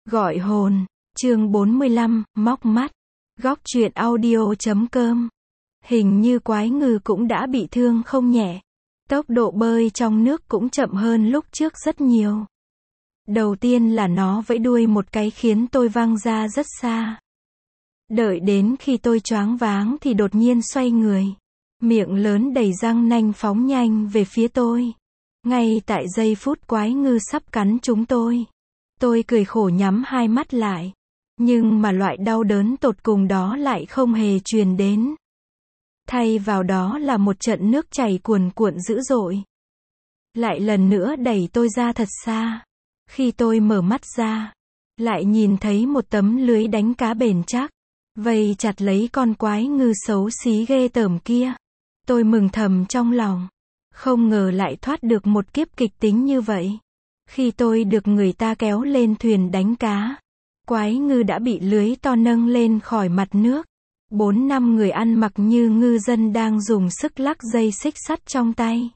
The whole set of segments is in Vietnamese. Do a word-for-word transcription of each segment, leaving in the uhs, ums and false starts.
Gọi hồn, chương bốn mươi lăm, móc mắt. Góc truyện audio chấm com. Hình như quái ngư cũng đã bị thương không nhẹ. Tốc độ bơi trong nước cũng chậm hơn lúc trước rất nhiều. Đầu tiên là nó vẫy đuôi một cái khiến tôi văng ra rất xa. Đợi đến khi tôi choáng váng thì đột nhiên xoay người. Miệng lớn đầy răng nanh phóng nhanh về phía tôi. Ngay tại giây phút quái ngư sắp cắn chúng tôi. Tôi cười khổ nhắm hai mắt lại. Nhưng mà loại đau đớn tột cùng đó lại không hề truyền đến. Thay vào đó là một trận nước chảy cuồn cuộn dữ dội. Lại lần nữa đẩy tôi ra thật xa. Khi tôi mở mắt ra, lại nhìn thấy một tấm lưới đánh cá bền chắc, vây chặt lấy con quái ngư xấu xí ghê tởm kia. Tôi mừng thầm trong lòng. Không ngờ lại thoát được một kiếp kịch tính như vậy. Khi tôi được người ta kéo lên thuyền đánh cá, quái ngư đã bị lưới to nâng lên khỏi mặt nước. Bốn năm người ăn mặc như ngư dân đang dùng sức lắc dây xích sắt trong tay.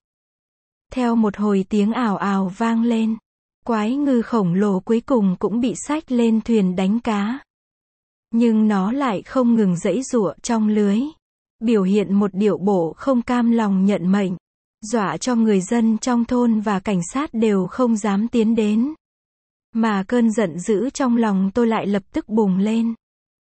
Theo một hồi tiếng ào ào vang lên, quái ngư khổng lồ cuối cùng cũng bị xách lên thuyền đánh cá. Nhưng nó lại không ngừng giãy giụa trong lưới, biểu hiện một điệu bộ không cam lòng nhận mệnh, dọa cho người dân trong thôn và cảnh sát đều không dám tiến đến. Mà cơn giận dữ trong lòng tôi lại lập tức bùng lên.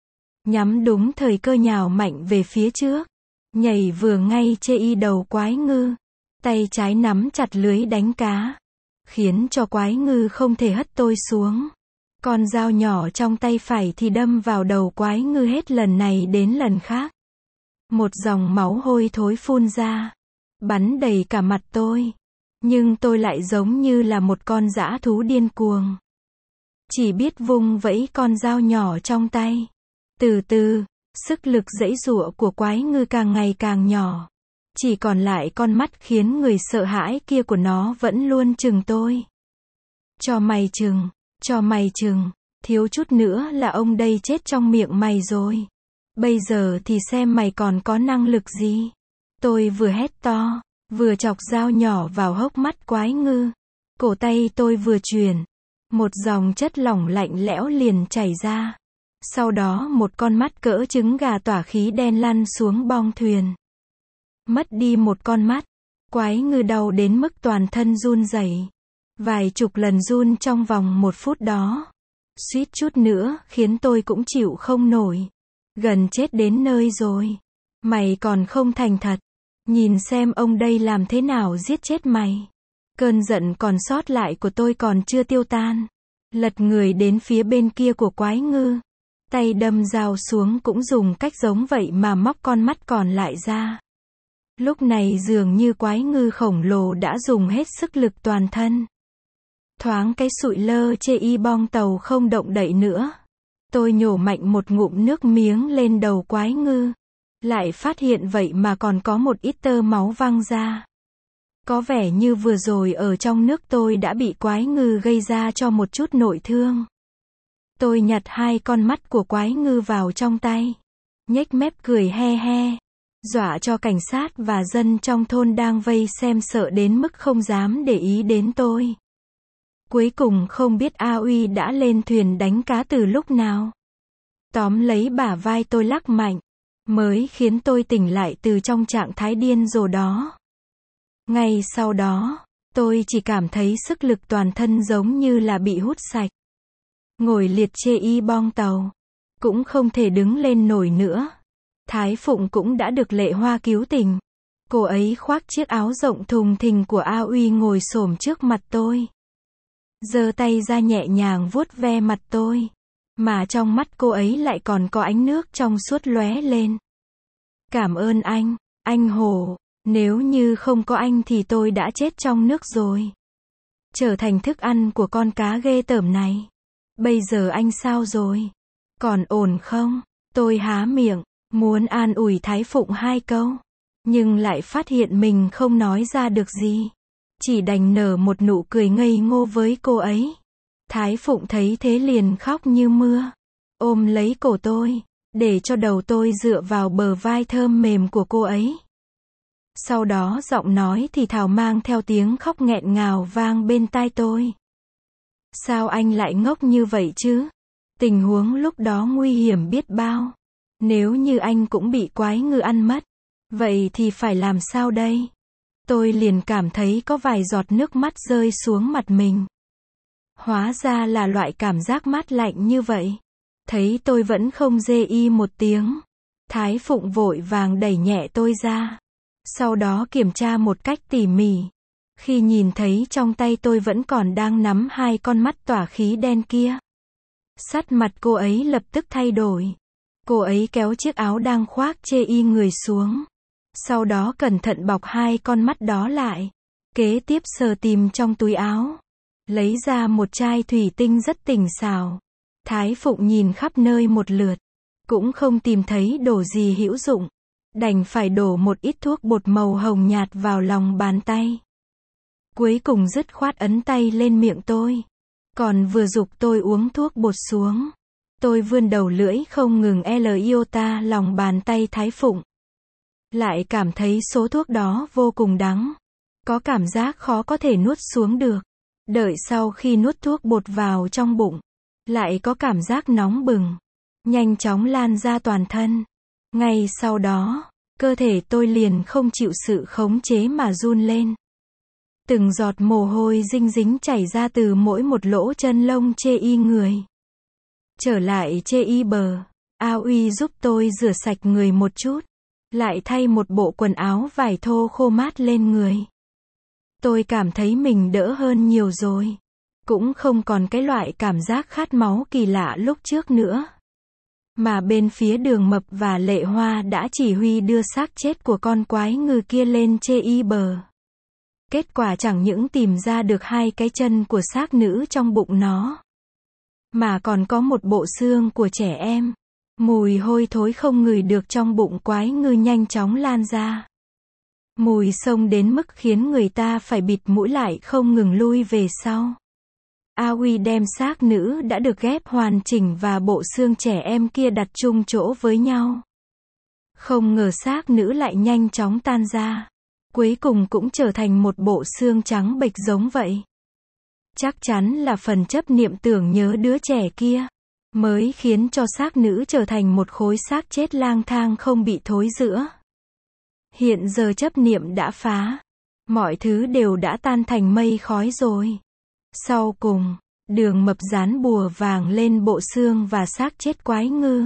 Nhắm đúng thời cơ nhào mạnh về phía trước, nhảy vừa ngay chê y đầu quái ngư, tay trái nắm chặt lưới đánh cá, khiến cho quái ngư không thể hất tôi xuống. Con dao nhỏ trong tay phải thì đâm vào đầu quái ngư hết lần này đến lần khác. Một dòng máu hôi thối phun ra, bắn đầy cả mặt tôi. Nhưng tôi lại giống như là một con dã thú điên cuồng. Chỉ biết vung vẫy con dao nhỏ trong tay. Từ từ, sức lực giãy giụa của quái ngư càng ngày càng nhỏ. Chỉ còn lại con mắt khiến người sợ hãi kia của nó vẫn luôn chừng tôi. Cho mày chừng, cho mày chừng, thiếu chút nữa là ông đây chết trong miệng mày rồi. Bây giờ thì xem mày còn có năng lực gì. Tôi vừa hét to, vừa chọc dao nhỏ vào hốc mắt quái ngư. Cổ tay tôi vừa chuyển, một dòng chất lỏng lạnh lẽo liền chảy ra. Sau đó một con mắt cỡ trứng gà tỏa khí đen lăn xuống bong thuyền. Mất đi một con mắt, quái ngư đau đến mức toàn thân run rẩy. Vài chục lần run trong vòng một phút đó. Suýt chút nữa khiến tôi cũng chịu không nổi. Gần chết đến nơi rồi. Mày còn không thành thật. Nhìn xem ông đây làm thế nào giết chết mày. Cơn giận còn sót lại của tôi còn chưa tiêu tan. Lật người đến phía bên kia của quái ngư. Tay đâm dao xuống cũng dùng cách giống vậy mà móc con mắt còn lại ra. Lúc này dường như quái ngư khổng lồ đã dùng hết sức lực toàn thân. Thoáng cái sụi lơ chê y bong tàu không động đậy nữa. Tôi nhổ mạnh một ngụm nước miếng lên đầu quái ngư. Lại phát hiện vậy mà còn có một ít tơ máu văng ra. Có vẻ như vừa rồi ở trong nước tôi đã bị quái ngư gây ra cho một chút nội thương. Tôi nhặt hai con mắt của quái ngư vào trong tay. Nhếch mép cười he he. Dọa cho cảnh sát và dân trong thôn đang vây xem sợ đến mức không dám để ý đến tôi. Cuối cùng không biết A Uy đã lên thuyền đánh cá từ lúc nào. Tóm lấy bả vai tôi lắc mạnh. Mới khiến tôi tỉnh lại từ trong trạng thái điên rồ đó. Ngay sau đó, tôi chỉ cảm thấy sức lực toàn thân giống như là bị hút sạch. Ngồi liệt chê y bong tàu. Cũng không thể đứng lên nổi nữa. Thái Phụng cũng đã được Lệ Hoa cứu tỉnh. Cô ấy khoác chiếc áo rộng thùng thình của A Uy ngồi xổm trước mặt tôi. Giơ tay ra nhẹ nhàng vuốt ve mặt tôi. Mà trong mắt cô ấy lại còn có ánh nước trong suốt lóe lên. Cảm ơn anh, anh Hồ. Nếu như không có anh thì tôi đã chết trong nước rồi. Trở thành thức ăn của con cá ghê tởm này. Bây giờ anh sao rồi? Còn ổn không? Tôi há miệng, muốn an ủi Thái Phụng hai câu. Nhưng lại phát hiện mình không nói ra được gì. Chỉ đành nở một nụ cười ngây ngô với cô ấy. Thái Phụng thấy thế liền khóc như mưa. Ôm lấy cổ tôi, để cho đầu tôi dựa vào bờ vai thơm mềm của cô ấy. Sau đó giọng nói thì thào mang theo tiếng khóc nghẹn ngào vang bên tai tôi. Sao anh lại ngốc như vậy chứ? Tình huống lúc đó nguy hiểm biết bao. Nếu như anh cũng bị quái ngư ăn mất, vậy thì phải làm sao đây? Tôi liền cảm thấy có vài giọt nước mắt rơi xuống mặt mình. Hóa ra là loại cảm giác mát lạnh như vậy. Thấy tôi vẫn không rê y một tiếng, Thái Phụng vội vàng đẩy nhẹ tôi ra. Sau đó kiểm tra một cách tỉ mỉ. Khi nhìn thấy trong tay tôi vẫn còn đang nắm hai con mắt tỏa khí đen kia, sắc mặt cô ấy lập tức thay đổi. Cô ấy kéo chiếc áo đang khoác chê y người xuống. Sau đó cẩn thận bọc hai con mắt đó lại. Kế tiếp sờ tìm trong túi áo, lấy ra một chai thủy tinh rất tinh xảo. Thái Phụng nhìn khắp nơi một lượt, cũng không tìm thấy đồ gì hữu dụng. Đành phải đổ một ít thuốc bột màu hồng nhạt vào lòng bàn tay. Cuối cùng dứt khoát ấn tay lên miệng tôi. Còn vừa giục tôi uống thuốc bột xuống, tôi vươn đầu lưỡi không ngừng L iota lòng bàn tay Thái Phụng. Lại cảm thấy số thuốc đó vô cùng đắng. Có cảm giác khó có thể nuốt xuống được. Đợi sau khi nuốt thuốc bột vào trong bụng, lại có cảm giác nóng bừng, nhanh chóng lan ra toàn thân. Ngay sau đó, cơ thể tôi liền không chịu sự khống chế mà run lên. Từng giọt mồ hôi dinh dính chảy ra từ mỗi một lỗ chân lông chê y người. Trở lại chê y bờ, A Uy giúp tôi rửa sạch người một chút, lại thay một bộ quần áo vải thô khô mát lên người. Tôi cảm thấy mình đỡ hơn nhiều rồi. Cũng không còn cái loại cảm giác khát máu kỳ lạ lúc trước nữa. Mà bên phía Đường Mập và Lệ Hoa đã chỉ huy đưa xác chết của con quái ngư kia lên chê y bờ. Kết quả chẳng những tìm ra được hai cái chân của xác nữ trong bụng nó, mà còn có một bộ xương của trẻ em. Mùi hôi thối không ngửi được trong bụng quái ngư nhanh chóng lan ra. Mùi xông đến mức khiến người ta phải bịt mũi lại không ngừng lui về sau. A Uy đem xác nữ đã được ghép hoàn chỉnh và bộ xương trẻ em kia đặt chung chỗ với nhau. Không ngờ xác nữ lại nhanh chóng tan ra. Cuối cùng cũng trở thành một bộ xương trắng bệch giống vậy. Chắc chắn là phần chấp niệm tưởng nhớ đứa trẻ kia, mới khiến cho xác nữ trở thành một khối xác chết lang thang không bị thối rữa. Hiện giờ chấp niệm đã phá. Mọi thứ đều đã tan thành mây khói rồi. Sau cùng, Đường Mập dán bùa vàng lên bộ xương và xác chết quái ngư.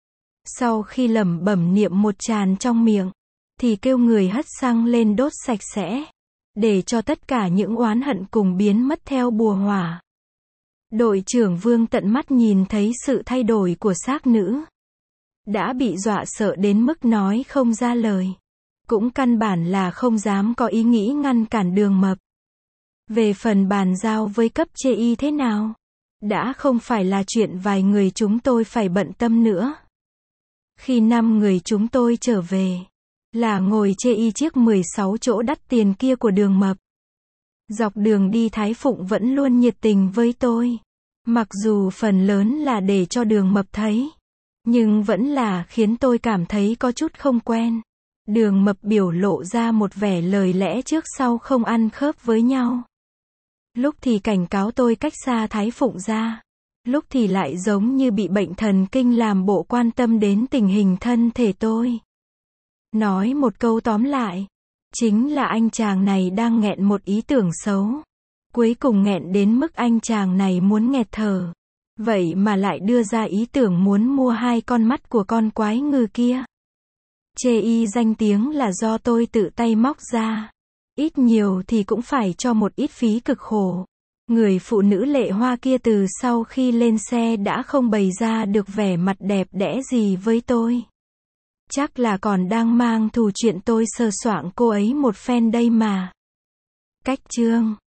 Sau khi lẩm bẩm niệm một tràn trong miệng, thì kêu người hất xăng lên đốt sạch sẽ, để cho tất cả những oán hận cùng biến mất theo bùa hỏa. Đội trưởng Vương tận mắt nhìn thấy sự thay đổi của xác nữ. Đã bị dọa sợ đến mức nói không ra lời. Cũng căn bản là không dám có ý nghĩ ngăn cản Đường Mập. Về phần bàn giao với cấp chê y thế nào, đã không phải là chuyện vài người chúng tôi phải bận tâm nữa. Khi năm người chúng tôi trở về, là ngồi chê y chiếc mười sáu chỗ đắt tiền kia của Đường Mập. Dọc đường đi Thái Phụng vẫn luôn nhiệt tình với tôi. Mặc dù phần lớn là để cho Đường Mập thấy, nhưng vẫn là khiến tôi cảm thấy có chút không quen. Đường Mập biểu lộ ra một vẻ lời lẽ trước sau không ăn khớp với nhau. Lúc thì cảnh cáo tôi cách xa Thái Phụng ra, lúc thì lại giống như bị bệnh thần kinh làm bộ quan tâm đến tình hình thân thể tôi. Nói một câu tóm lại, chính là anh chàng này đang nghẹn một ý tưởng xấu. Cuối cùng nghẹn đến mức anh chàng này muốn nghẹt thở. Vậy mà lại đưa ra ý tưởng muốn mua hai con mắt của con quái ngư kia. Chê y danh tiếng là do tôi tự tay móc ra. Ít nhiều thì cũng phải cho một ít phí cực khổ. Người phụ nữ Lệ Hoa kia từ sau khi lên xe đã không bày ra được vẻ mặt đẹp đẽ gì với tôi. Chắc là còn đang mang thù chuyện tôi sờ soạng cô ấy một phen đây mà. Cách chương